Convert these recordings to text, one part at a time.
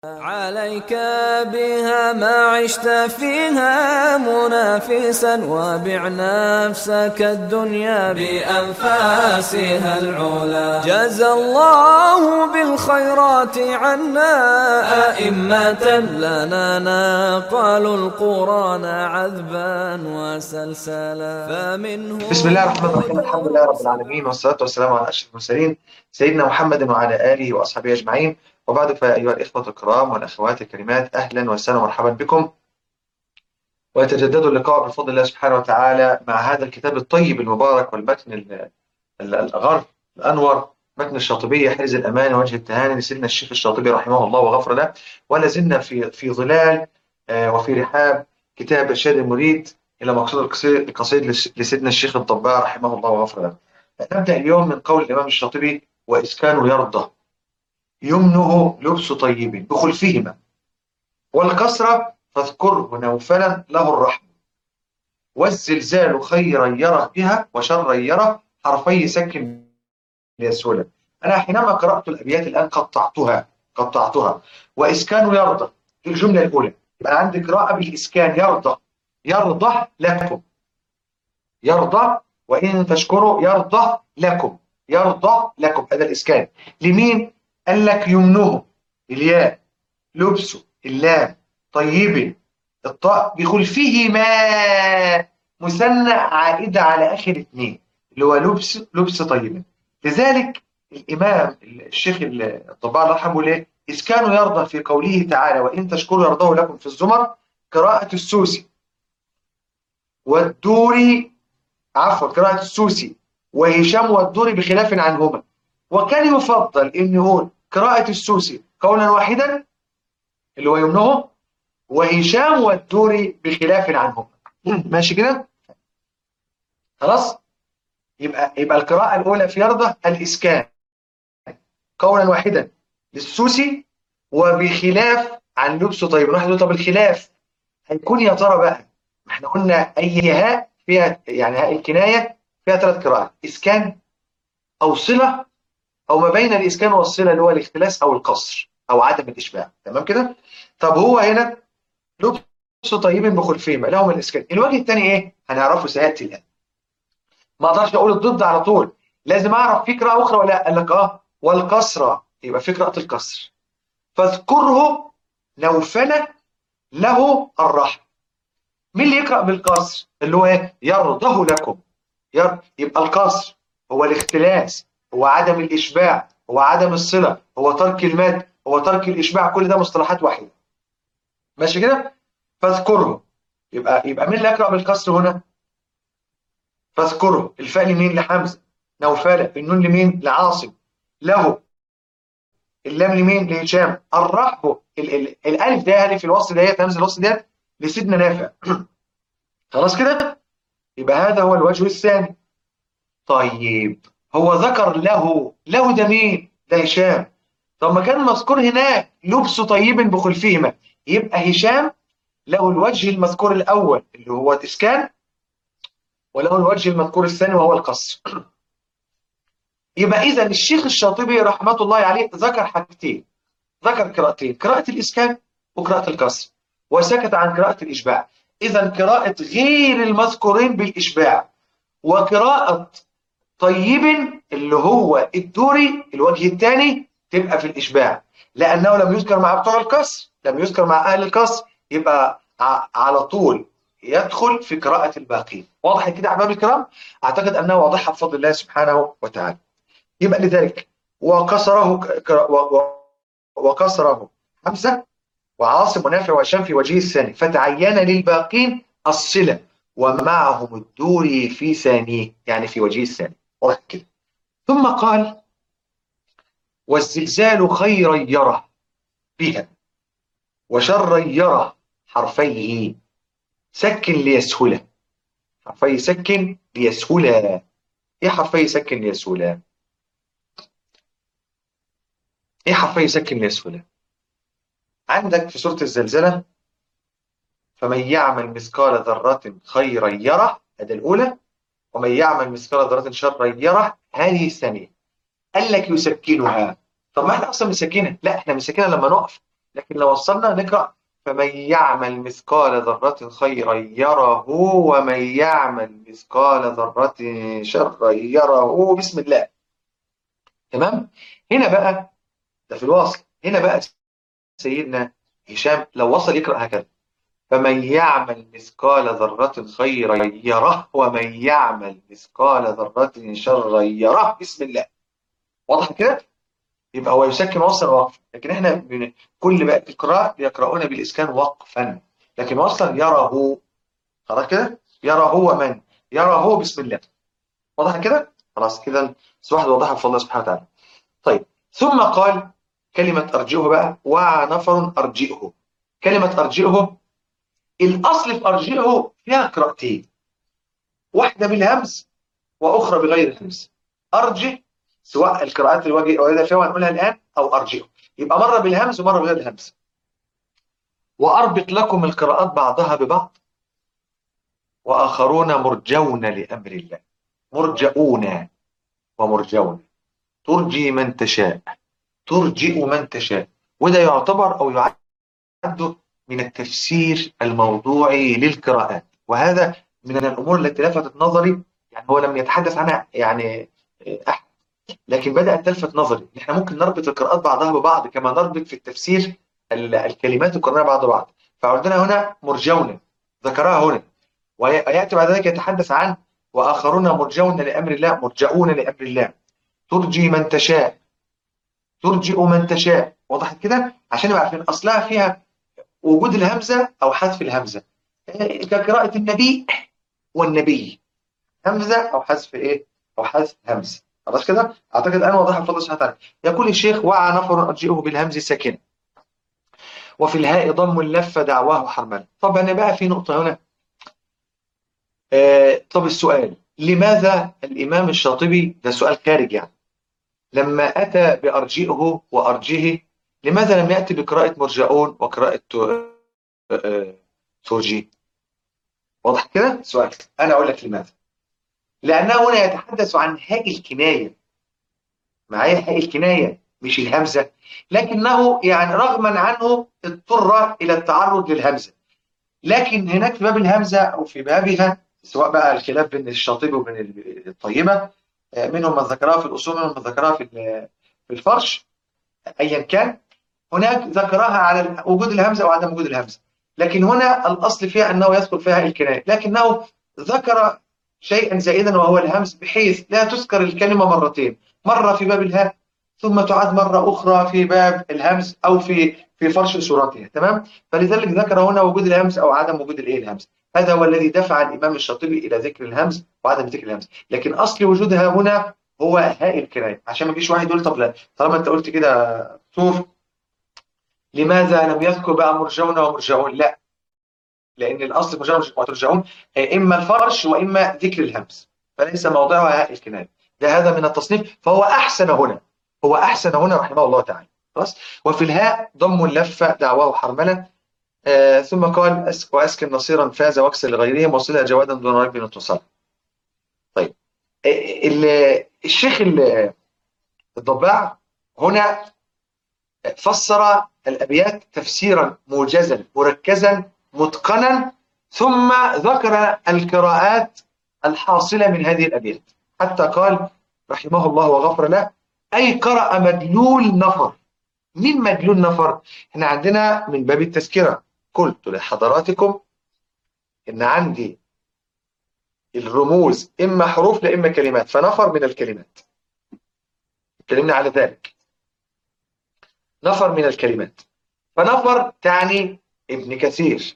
عليك بها ما عشت فيها منافسا، وبع نفسك الدنيا بأنفاسها العلا. جزى الله بالخيرات عنا أئمة لنا نقلوا القرآن عذبا وسلسلا، بسم فمنهم الله الرحمن الرحيم. الحمد لله رب العالمين، والصلاة والسلام على أشرف المرسلين سيدنا محمد وعلى آله وأصحابه أجمعين. وبعد، فيا أيها الإخوة الكرام والأخوات الكريمات، أهلا وسهلا ومرحبا بكم. ويتجدد اللقاء بفضل الله سبحانه وتعالى مع هذا الكتاب الطيب المبارك والمتن الغر الأنور، متن الشاطبية حرز الأمان ووجه التهاني لسيدنا الشيخ الشاطبي رحمه الله وغفر له. ولا زلنا في ظلال وفي رحاب كتاب إرشاد المريد إلى مقصود القصيد لسيدنا الشيخ الضباع رحمه الله وغفر له. نبدأ اليوم من قول الإمام الشاطبي: وإسكان يرضى يمنه لبس طيب بخلفهما، والكسرة فاذكره نوفلا له الرحم، والزلزال خيرا يره بها وشرا يره حرفي سك ليسهلا. أنا حينما قرأت الأبيات الآن قطعتها. وإسكان يرضى في الجملة الأولى، يبقى عندي قراءة بالإسكان: يرضى لكم، يرضى وإن تشكروا يرضى لكم. هذا الإسكان لمين؟ قال لك يمنه الياء، لبسه اللام، طيب الطاء، بخلفهما مثنى عائدة على آخر اثنين، اللي هو لبس طيب. لذلك الإمام الشيخ الضباع الله يرحمه ليه إسكانه يرضى في قوله تعالى: وإن تشكروا يرضاه لكم في الزمر، قراءة السوسي والدوري، عفوا قراءة السوسي وهشام والدوري بخلاف عنهما. وكان يفضل أن يقول قراءة السوسي قولا واحدا اللي هو يمنه، وهشام والدوري بخلاف عنهما. ماشي كده؟ خلاص؟ يبقى القراءة الأولى في يرضى الإسكان قولا واحدا للسوسي وبخلاف عن لبسه. طيب نروح نقول طب الخلاف هيكون يا ترى بقى، ما احنا قلنا أي هاء فيها، يعني هاء الكناية فيها ثلاث قراءات: إسكان أو صلة أو ما بين الإسكان والصلة، اللي هو الاختلاس أو القصر أو عدم الإشباع. تمام كده؟ طب هو هنا لبس طيب بخلفهما لهم الإسكان. الوجه الثاني إيه؟ هنعرفه سيأتي الآن. ما أقدرش أقول الضد على طول، لازم أعرف في قراءة أخرى ولا. قال لك والكسرة، يبقى في قراءة الكسر، فاذكره نوفل له الرحم. مين اللي يقرأ بالكسر؟ اللي هو إيه؟ يرضه لكم. يبقى الكسر هو الاختلاس، هو عدم الإشباع، هو عدم الصلة، هو ترك المد، هو ترك الإشباع. كل ده مصطلحات واحدة. ماشي كده؟ فاذكره، يبقى مين اللي يقرأ بالكسر هنا؟ فاذكره، الفاء لمين؟ لحمزة. نوفل، النون لمين؟ لعاصم. له، اللام لمين؟ لهشام. الرحب، الالف ده الف الوصل ديت، همزه الوصل ديت لسيدنا نافع. خلاص كده؟ يبقى هذا هو الوجه الثاني. طيب هو ذكر له ده مين؟ ده هشام. طب ما كان مذكور هناك لبس طيب بخلفهما، يبقى هشام له الوجه المذكور الأول اللي هو الإسكان، وله الوجه المذكور الثاني وهو القصر. يبقى إذا الشيخ الشاطبي رحمة الله عليه ذكر حاجتين، ذكر قراءتين: قراءة الإسكان وقراءة القصر، وسكت عن قراءة الإشباع. إذا قراءة غير المذكورين بالإشباع وقراءة طيب اللي هو الدوري الوجه الثاني تبقى في الإشباع، لأنه لم يذكر مع بتوع الكسر، لم يذكر مع أهل الكسر، يبقى على طول يدخل في قراءة الباقين. واضح كده يا أحبابي الكرام؟ أعتقد أنها واضحة بفضل الله سبحانه وتعالى. يبقى لذلك وكسره حمزة وعاصم ونافع وهشام في وجهه الثاني، فتعين للباقين الصلة ومعهم الدوري في ثانيه، يعني في وجهه الثاني. واضح كده؟ ثم قال: والزلزال خيرا يره بها وشرا يره حرفيه سكن ليسهلا. حرفي سكن ليسهلا. ايه حرفي سكن ليسهلا؟ ايه حرفي سكن ليسهلا؟ عندك في سورة الزلزلة: فمن يعمل مثقال ذرة خيرا يره، هذه الأولى، ومن يعمل مثقال ذرة شرا يره، هذه الثانية. قال لك يسكنها. طب ما احنا اصلا مسكنها؟ لا، احنا مسكنها لما نقف. لكن لو وصلنا نقرأ فمن يعمل مثقال ذرة خيرا يره ومن يعمل مثقال ذرة شرا يره، بسم الله. تمام. هنا بقى ده في الوصل، هنا بقى سيدنا هشام لو وصل يقرأ هكذا: فمن يعمل مثقال ذرة خيرا يره ومن يعمل مثقال ذرة شرا يره، بسم الله. واضح كده؟ يبقى هو يسكن وصلا ووقفا، لكن احنا كل بقى القراء يقرؤون بالإسكان وقفا، لكن وصلا يره. خلاص كده؟ يره ومن يره، بسم الله. واضح كده؟ خلاص كده واحد وضحها بفضل الله سبحانه وتعالى. طيب، ثم قال كلمة أرجئه بقى: وعى نفر أرجئه. كلمة أرجئه، الأصل في أرجئه فيها قراءتين، واحدة بالهمز وأخرى بغير الهمز. أرجئ، سواء القراءات الواردة فيها وهنقولها الآن، أو أرجئه، يبقى مرة بالهمز ومرة بغير الهمز. وأربط لكم القراءات بعضها ببعض، وآخرون مرجون لأمر الله. مرجؤون ومرجون، ترجي من تشاء، ترجئ من تشاء. وده يعتبر أو يعد من التفسير الموضوعي للقراءات، وهذا من الأمور التي لفتت نظري. يعني هو لم يتحدث عنها يعني أحد، لكن بدأت تلفت نظري. احنا ممكن نربط القراءات بعضها ببعض كما نربط في التفسير الكلمات القرآنية بعض بعض. فعندنا هنا مرجون، ذكرها هنا، ويأتي بعد ذلك يتحدث عن وآخرون مرجون لأمر الله، مرجؤون لأمر الله. ترجي من تشاء، ترجئ من تشاء. وضحت كده؟ عشان يبقى عارفين أصلها فيها وجود الهمزة أو حذف الهمزة، كقراءة النبي والنبي، همزة أو حذف إيه؟ أو حذف همزة. خلاص كده؟ أعتقد الآن وضح بفضل الله سبحانه وتعالى. يقول الشيخ: وعى نفر أرجئه بالهمز ساكنة وفي الهاء ضم لف دعواه حرمل. طب أنا بقى في نقطة هنا. طب السؤال: لماذا الإمام الشاطبي، ده سؤال خارج يعني، لما أتى بأرجئه وأرجه، لماذا لم يأتي بقراءة مرجعون وقراءة ترجي؟ واضح كده؟ سؤال. أنا أقول لك لماذا. لأنه هنا يتحدث عن هاء الكناية، معايا؟ هاء الكناية مش الهمزة، لكنه يعني رغما عنه اضطر إلى التعرض للهمزة. لكن هناك في باب الهمزة أو في بابها، سواء بقى الخلاف بين الشاطبي وبين الطيبة، منهم من ذكرها في الأصول ومنهم من ذكرها في الفرش، أيا كان، هناك ذكرها على وجود الهمزة أو عدم وجود الهمزة. لكن هنا الأصل فيها أنه يدخل فيها الكناية، لكنه ذكر شيئا زائدا وهو الهمز، بحيث لا تذكر الكلمة مرتين، مرة في باب الهاء ثم تعاد مرة أخرى في باب الهمز أو في فرش صورتها. تمام؟ فلذلك ذكر هنا وجود الهمز أو عدم وجود الهمز. هذا هو الذي دفع الإمام الشاطبي إلى ذكر الهمز وعدم ذكر الهمز. لكن أصل وجودها هنا هو هاء الكناية، عشان ما يجيش واحد يقول طب لا، طالما أنت قلت كده شوف لماذا لم يذكر بقى مرجون ومرجعون؟ لا، لأن الأصل مرجون وترجعون إما الفرش وإما ذكر الهمز، فليس موضعها هاء الكناية. ده هذا من التصنيف، فهو أحسن هنا، هو أحسن هنا رحمه الله تعالى. خلاص. وفي الهاء ضم اللف دعواه حرملا. ثم قال: وأسكن نصيرا فاز واكسر لغيرهم وصلها جوادا دون ريب اتصل. طيب، الشيخ الضباع هنا فسر الأبيات تفسيرا موجزا مركزا متقنا، ثم ذكر القراءات الحاصلة من هذه الأبيات، حتى قال رحمه الله وغفر له: أي قرأ مدلول نفر. من مدلول نفر؟ احنا عندنا من باب التذكرة قلت لحضراتكم إن عندي الرموز إما حروف لا إما كلمات، فنفر من الكلمات، اتكلمنا على ذلك. نفر من الكلمات، فنفر تعني ابن كثير،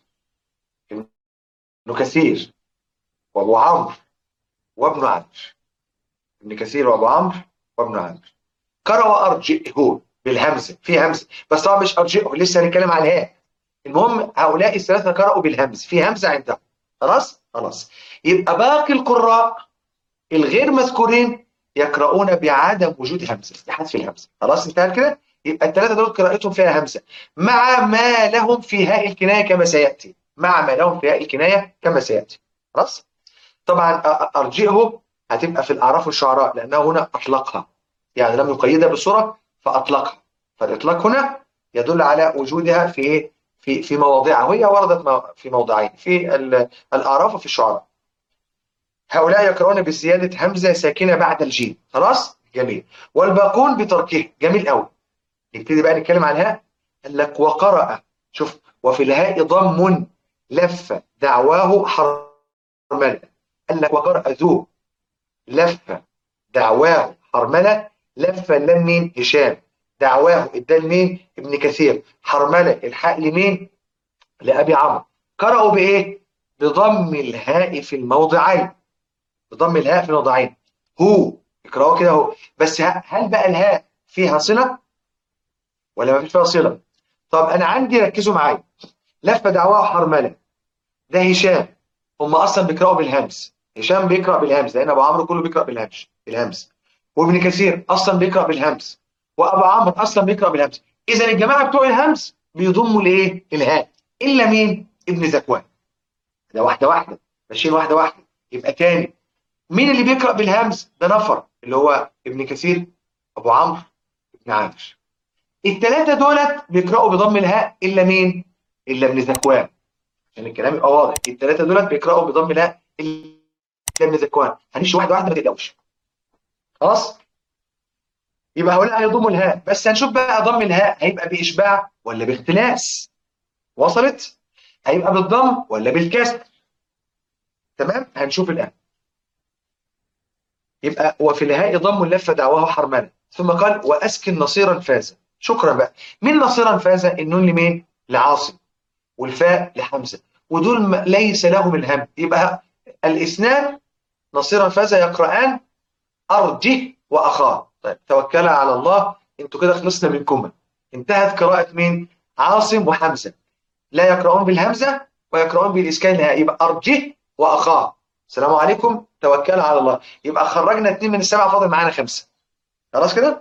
ابن كثير وابو عمرو وابن عمرو، ابن كثير وابو عمرو وابن عمرو. قرأ أرجئه بالهمزة، في همزة بس طبعا مش أرجئه، لسه هنتكلم عن الهاء. المهم هؤلاء الثلاثة قرأوا بالهمز، في همزة عندهم. خلاص خلاص. يبقى باقي القراء الغير مذكورين يقرؤون بعدم وجود همزة، بحذف الهمزة. خلاص انتهى كده. يبقى الثلاثة دول قراءتهم فيها همزة، مع ما لهم في هاء الكناية كما سيأتي، مع ما لهم في هاء الكناية كما سيأتي. خلاص. طبعا أرجئه هتبقى في الأعراف والشعراء، لأنه هنا أطلقها، يعني لم يقيدها بصورة فأطلقها، فالإطلاق هنا يدل على وجودها في إيه؟ في مواضعها، وهي وردت في موضعين، في الأعراف وفي الشعراء. هؤلاء يقرؤون بزيادة همزة ساكنة بعد الجيم. خلاص جميل. والباقون بتركه. جميل قوي. نبتدي بقى نتكلم عن الهاء. قال لك وقرأ. شوف، وفي الهاء ضم لف دعواه حرملة. قال لك وقرأ ذو لف دعواه حرملة. لف اللام مين؟ هشام. دعواه الدال مين؟ ابن كثير. حرملة الحاء لمين؟ لأبي عمرو. قرأوا بإيه؟ بضم الهاء في الموضعين. بضم الهاء في الموضعين. هو اقرأوا كده اهو. بس هل بقى الهاء فيها صلة ولا ما فيش فيها صلة؟ طب أنا عندي، ركزوا معايا، لف دعواه حرملة ده هشام. هم أصلا بيقرأوا بالهمز. هشام بيقرأ بالهمز لأن أبو عمرو كله بيقرأ بالهمز. وابن كثير أصلا بيقرأ بالهمز. وأبو عمرو أصلا بيقرأ بالهمز. إذا الجماعة بتوع الهمز بيضموا الإيه؟ الهاء. إلا مين؟ ابن ذكوان. ده واحدة واحدة، ماشيين واحدة واحدة. يبقى تاني، مين اللي بيقرأ بالهمز؟ ده نفر اللي هو ابن كثير، أبو عمرو، ابن عامر. الثلاثة دولت بيقرأوا بضم الهاء إلا مين؟ إلا ابن ذكوان. عشان الكلام يبقى واضح، الثلاثة دولت بيقرأوا بضم الهاء إلا ابن ذكوان. هنمشي واحدة واحدة ما تقلقوش. خلاص؟ يبقى هؤلاء هيضموا الهاء، بس هنشوف بقى ضم الهاء هيبقى بإشباع ولا باختلاس. وصلت؟ هيبقى بالضم ولا بالكسر؟ تمام؟ هنشوف الآن. يبقى وفي الهاء ضم لف دعواه حرملة. ثم قال وأسكن نصيرا فاز. شكرا بقى. مين نصيرا فاز؟ النون لمين؟ لعاصم. والفاء لحمزة. ودول ليس لهم الهم. يبقى الاثنان نصيرا فاز يقرآن أرجه وأخاه. طيب توكل على الله. انتوا كده خلصنا منكم. انتهت قراءة مين؟ عاصم وحمزة. لا يقرؤون بالهمزة ويقرؤون بالإسكان الهاء. يبقى أرجه وأخاه. السلام عليكم. توكل على الله. يبقى خرجنا 2 من السبعة، فاضل معانا 5. خلاص كده؟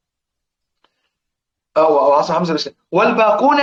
أو عاصم حمزة بالإسكان. والباقون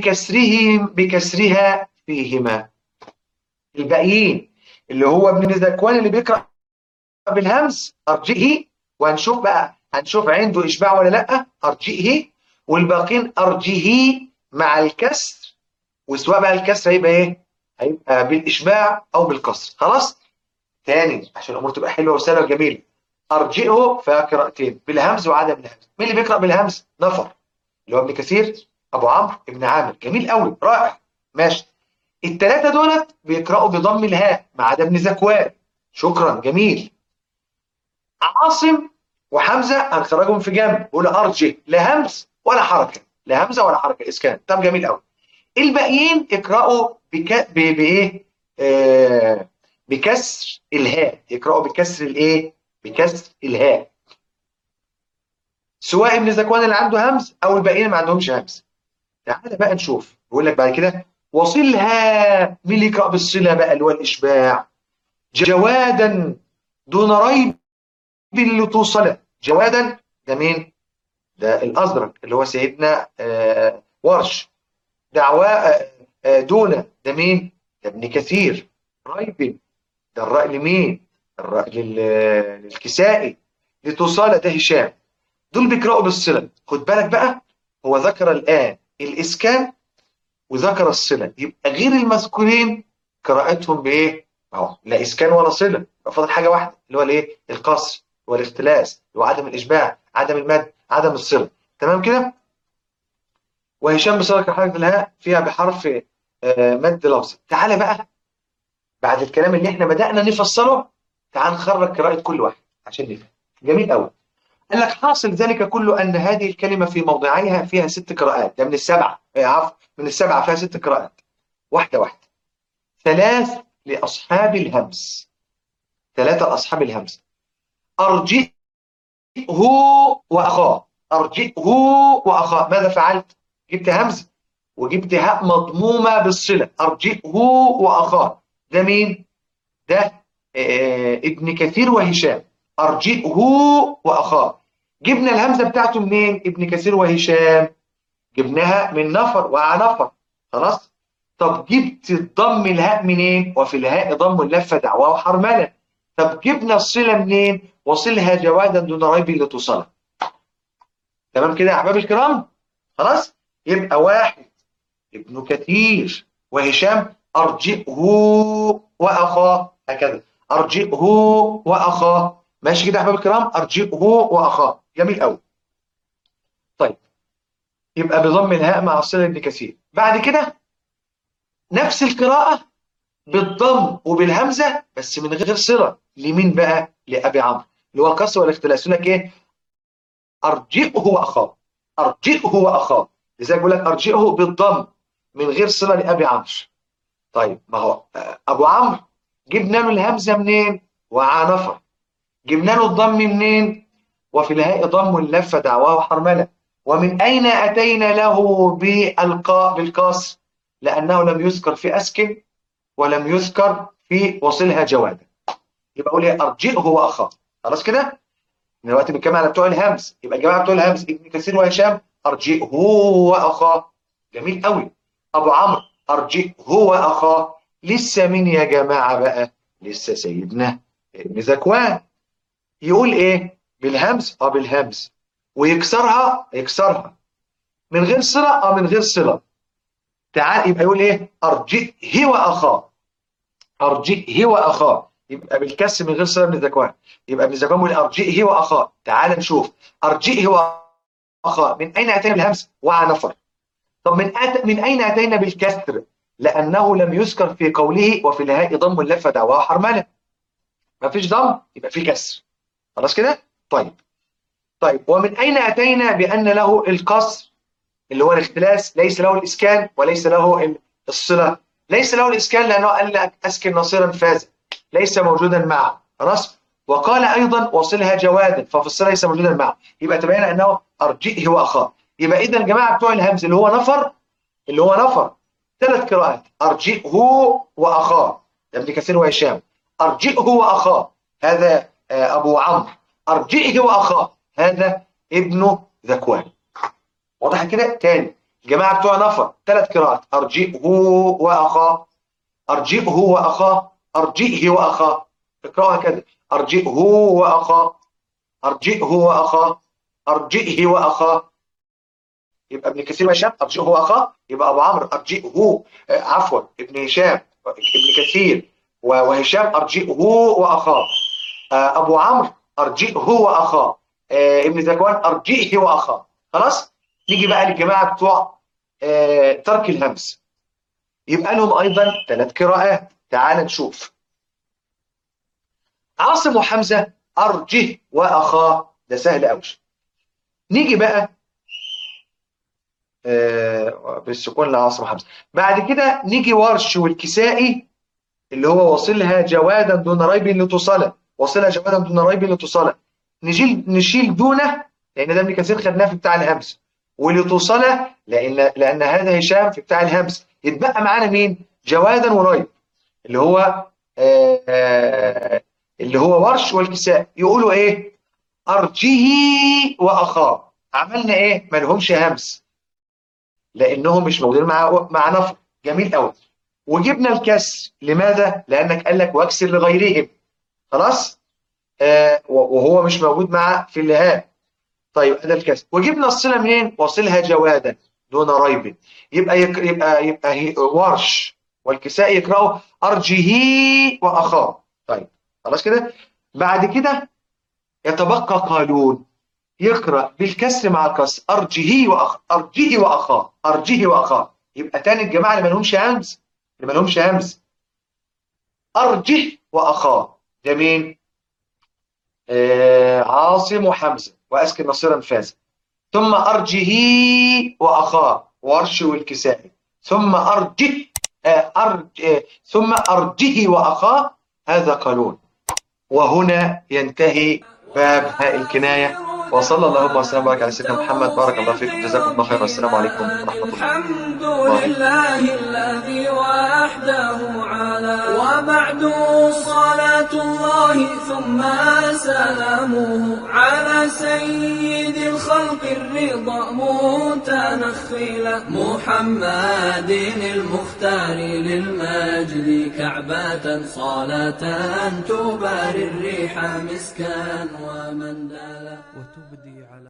بكسرها فيهما. الباقيين اللي هو ابن ذكوان اللي بيقرأ بالهمز أرجئه. وهنشوف بقى، هنشوف عنده إشباع ولا لأ. أرجئه. والباقين أرجه مع الكسر. وسواء بقى الكسر هيبقى إيه؟ هيبقى بالإشباع أو بالكسر. خلاص؟ تاني عشان الأمور تبقى حلوة وسهلة وجميلة. أرجئه فيها قراءتين بالهمز وعدم الهمز. مين اللي بيقرأ بالهمز؟ نفر اللي هو ابن كثير، أبو عمرو، ابن عامر. جميل قوي، رائع، ماشي. الثلاثة دولت بيقرأوا بضم الهاء ما عدا ابن ذكوان. شكرا، جميل. عاصم وحمزة هنخرجهم في جنب، بقول أرجه لا همز ولا حركة، لا همزة ولا حركة، إسكان. طب جميل قوي. الباقيين اقرأوا بإيه؟ بكسر الهاء. يقرأوا بكسر الإيه؟ بكسر الهاء. سواء ابن ذكوان اللي عنده همز أو الباقيين ما عندهمش همز. تعالى بقى نشوف. بيقول لك بعد كده وصلها. مين اللي يقرأ بالصلة بقى اللي هو الإشباع؟ جوادا دون ريب اللي توصله. جوادا ده مين؟ ده الأزرق اللي هو سيدنا ورش. دعواه دون ده مين؟ ده ابن كثير. ريب ده الراء لمين؟ الراء للكسائي. لتوصله ده هشام. دول بيقرأوا بالصلة. خد بالك بقى، هو ذكر الآن الإسكان وذكر الصلة. يبقى غير المذكورين قراءتهم بإيه؟ أهو لا إسكان ولا صلة. يبقى فاضل حاجة واحدة اللي هو الإيه؟ القصر والاختلاس، اللي هو عدم الإشباع، عدم المد، عدم الصلة. تمام كده؟ وهشام بصدق حركة الهاء فيها بحرف مد لفظ. تعالى بقى بعد الكلام اللي احنا بدأنا نفصله، تعال نخرج قراءة كل واحد عشان نفهم. جميل قوي. قال لك حاصل ذلك كله أن هذه الكلمة في موضعيها فيها 6 قراءات. ده من السبعة، عفوا من السبعة فيها 6 قراءات. واحدة واحدة. 3 لأصحاب الهمز. 3 لأصحاب الهمز. أرجئه وأخاه. أرجئه وأخاه. ماذا فعلت؟ جبت همز وجبت هاء مضمومة بالصلة. أرجئه وأخاه. ده مين؟ ده ابن كثير وهشام. أرجئه وأخاه. جبنا الهمزة بتاعته منين؟ ابن كثير وهشام. جبناها من نفر وعنفر. خلاص؟ طب جبت الضم الهاء منين؟ وفي الهاء ضم اللفة دعواه حرملة. طب جبنا الصلة منين؟ وصلها جوادا دون ريب لتصلها. تمام كده يا أحبابي الكرام؟ خلاص؟ يبقى واحد ابن كثير وهشام أرجئه وأخاه، هكذا أرجئه وأخاه. ماشي كده يا أحباب الكرام، أرجئه وأخاه، جميل أوي. طيب يبقى بضم الهاء مع صلة ابن كثير. بعد كده نفس القراءة بالضم وبالهمزة بس من غير صلة، لمين بقى؟ لأبي عمرو، اللي هو الكسر والاختلاس. يقول لك إيه؟ أرجئه وأخاه، أرجئه وأخاه. لذلك بيقول لك أرجئه بالضم من غير صلة لأبي عمرو. طيب ما هو أبو عمرو جبنا له الهمزة منين؟ وعنفر. جبنا له الضم منين؟ وفي الهاء ضم لف دعواه حرملة. ومن أين أتينا له بالكسر؟ لأنه لم يذكر في أسكن ولم يذكر في وصلها جوادا. يبقى أقول إيه؟ أرجئه وأخاه. خلاص كده؟ دلوقتي بنتكلم على بتوع الهمز، يبقى الجماعة بتوع الهمز ابن كثير وهشام أرجئه وأخاه، جميل قوي. أبو عمرو أرجئه وأخاه. لسه مين يا جماعة بقى؟ لسه سيدنا ابن ذكوان. يقول إيه؟ بالهمز؟ بالهمز. ويكسرها؟ يكسرها. من غير صلة؟ من غير صلة. تعال يبقى يقول إيه؟ أرجئه وأخاه، أرجئه وأخاه. يبقى بالكسر من غير صلة ابن ذكوان. يبقى ابن ذكوان يقول أرجئه وأخاه. تعال نشوف أرجئه وأخاه من أين أتينا بالهمز؟ وعنفر. طب من أين أتينا بالكسر؟ لأنه لم يذكر في قوله وفي الهاء ضم لف دعواه حرملة. ما فيش ضم يبقى في كسر. خلاص كده؟ طيب ومن أين أتينا بأن له القصر اللي هو الاختلاس، ليس له الإسكان وليس له الصلة؟ ليس له الإسكان لأنه قال لك أسكن نصيرا فازا، ليس موجودا معه. خلاص. وقال أيضا وصلها جوادا، ففي الصلة ليس موجودا معه. يبقى تبين أنه أرجئه وأخاه. يبقى إذا الجماعة بتوع الهمز اللي هو نفر 3 قراءات: أرجئه وأخاه، ابن كثير وهشام. أرجئه وأخاه، هذا أبو عمرو. أرجئه وأخاه، هذا ابن ذكوان. واضح كده؟ تاني، الجماعة بتوع نفر 3 قراءات: أرجئه وأخاه، أرجئه وأخاه، أرجئه وأخاه. اقرأها كده: أرجئه وأخاه، أرجئه وأخاه، أرجئه وأخاه. يبقى ابن كثير وهشام أرجئه وأخاه. يبقى أبو عمرو أرجئه، عفوا ابن هشام ابن كثير وهشام أرجئه وأخاه. أبو عمرو أرجئه وأخاه. ابن ذكوان أرجئه وأخاه. خلاص. نيجي بقى للجماعة بتوع ترك الهمز، يبقى لهم أيضا 3 قراءات. تعال نشوف. عاصم وحمزة أرجه وأخاه، ده سهل قوي. نيجي بقى بالسكون لعاصم وحمزة. بعد كده نيجي ورش والكسائي اللي هو وصلها جوادا دون ريب لتصلى، وصلها جوادا دون ريب لتصلى. نشيل دونه لأن ده ابن كثير خدناه في بتاع الهمز، ولتصلى لأن هذا هشام في بتاع الهمز. يتبقى معانا مين؟ جوادا وريب اللي هو اللي هو ورش والكساء. يقولوا ايه؟ أرجه وأخاه. عملنا ايه؟ ما لهمش همز لأنهم مش موجودين مع نفر. جميل قوي. وجبنا الكسر، لماذا؟ لأنك قال لك واكسر لغيرهم. خلاص. وهو مش موجود مع في الهاء. طيب هذا الكسر. وجبنا الصلة منين؟ وصلها جوادا دون ريب. يبقى ورش والكساء يقرأوا أرجه وأخاه. طيب خلاص كده. بعد كده يتبقى قالون يقرأ بالكسر مع الكسر أرجه وأخاه، أرجه وأخاه، أرجه وأخاه. يبقى تاني الجماعة اللي ما لهمش همز أرجه وأخاه. ده مين؟ عاصم وحمزة وأسكن نصيرا فاز. ثم أرجه وأخاه ورش والكسائي. ثم ثم أرجه وأخاه، هذا قانون. وهنا ينتهي باب هاء الكناية. وصلى الله وسلم وبارك على سيدنا محمد. بارك الله فيكم، جزاكم الله خيرا، والسلام عليكم ورحمة الله. الحمد لله الذي وحده على، وبعد صلاة الله ثم سلامه على سيد الخلق الرضا متنخلا محمد المختار للمجد كعبة صلاة تباري الريح مسكا ومندلا وتبدي على